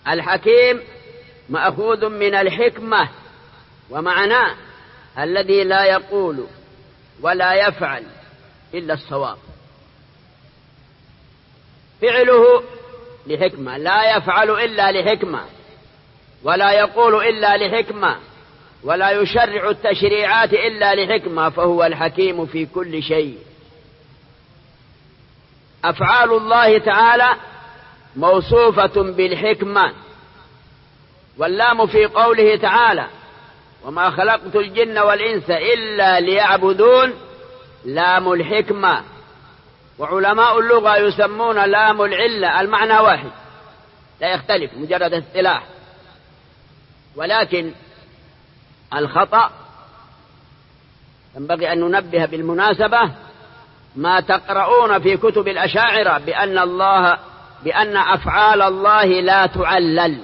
الحكيم مأخوذ من الحكمة، ومعناه الذي لا يقول ولا يفعل إلا الصواب، فعله لحكمة، لا يفعل إلا لحكمة، ولا يقول إلا لحكمة، ولا يشرع التشريعات إلا لحكمة، فهو الحكيم في كل شيء. أفعال الله تعالى موصوفة بالحكمة، واللام في قوله تعالى وما خلقت الجن والإنس إلا ليعبدون لام الحكمة. وعلماء اللغة يسمون لام العلة، المعنى واحد لا يختلف، مجرد اصطلاح. ولكن الخطأ ينبغي أن ننبه بالمناسبة ما تقرؤون في كتب الأشاعرة بأن أفعال الله لا تعلل،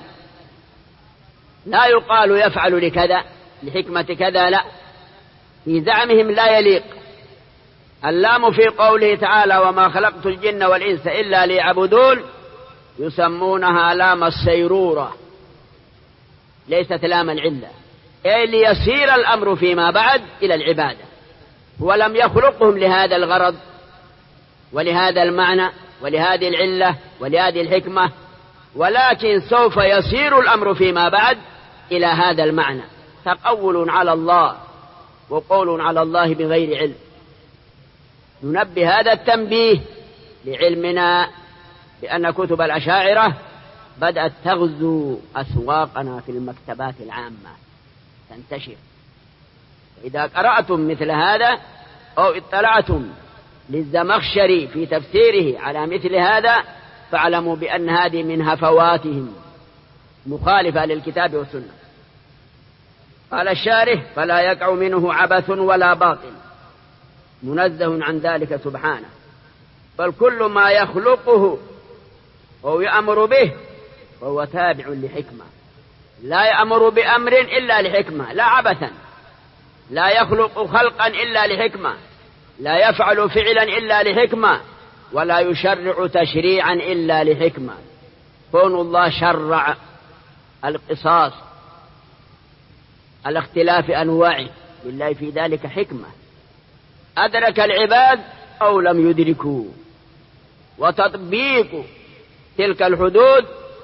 لا يقال يفعل لكذا لحكمة كذا، لا، في زعمهم لا يليق. اللام في قوله تعالى وما خلقت الجن والإنس إلا ليعبدون يسمونها لام السيرورة، ليست لام العلة، أي ليسير الأمر فيما بعد إلى العبادة، ولم يخلقهم لهذا الغرض ولهذا المعنى ولهذه العلة ولهذه الحكمة، ولكن سوف يسير الأمر فيما بعد إلى هذا المعنى. تقول على الله وقول على الله بغير علم. ننبه هذا التنبيه لعلمنا بأن كتب الأشاعرة بدأت تغزو أسواقنا في المكتبات العامة، تنتشر. إذا قرأتم مثل هذا أو اطلعتم للزمخشري في تفسيره على مثل هذا فاعلموا بأن هذه من هفواتهم مخالفة للكتاب والسنة. قال الشارح فلا يقع منه عبث ولا باطل، منزه عن ذلك سبحانه، بل كل ما يخلقه أو يأمر به وهو تابع لحكمة، لا يأمر بأمر إلا لحكمة، لا عبثا، لا يخلق خلقا إلا لحكمة، لا يفعل فعلا إلا لحكمة، ولا يشرع تشريعا إلا لحكمة. كون الله شرع القصاص على اختلاف أنواعه لله في ذلك حكمة، أدرك العباد أو لم يدركوا، وتطبيق تلك الحدود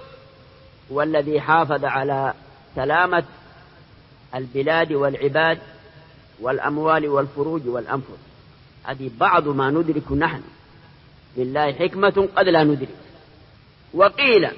والذي حافظ على سلامة البلاد والعباد والأموال والفروج والأنفس. هذه بعض ما ندرك نحن، لله حكمة قد لا ندرك. وقيل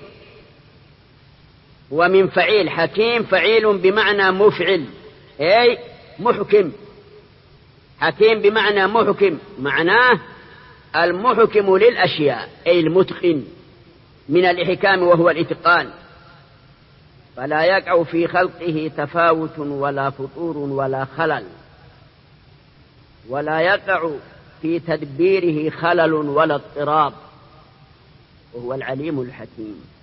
ومن فعيل حكيم، فعيل بمعنى مفعل، أي محكم. حكيم بمعنى محكم، معناه المحكم للأشياء، أي المتقن من الإحكام وهو الإتقان. فلا يقع في خلقه تفاوت ولا فطور ولا خلل، ولا يقع في تدبيره خلل ولا اضطراب، وهو العليم الحكيم.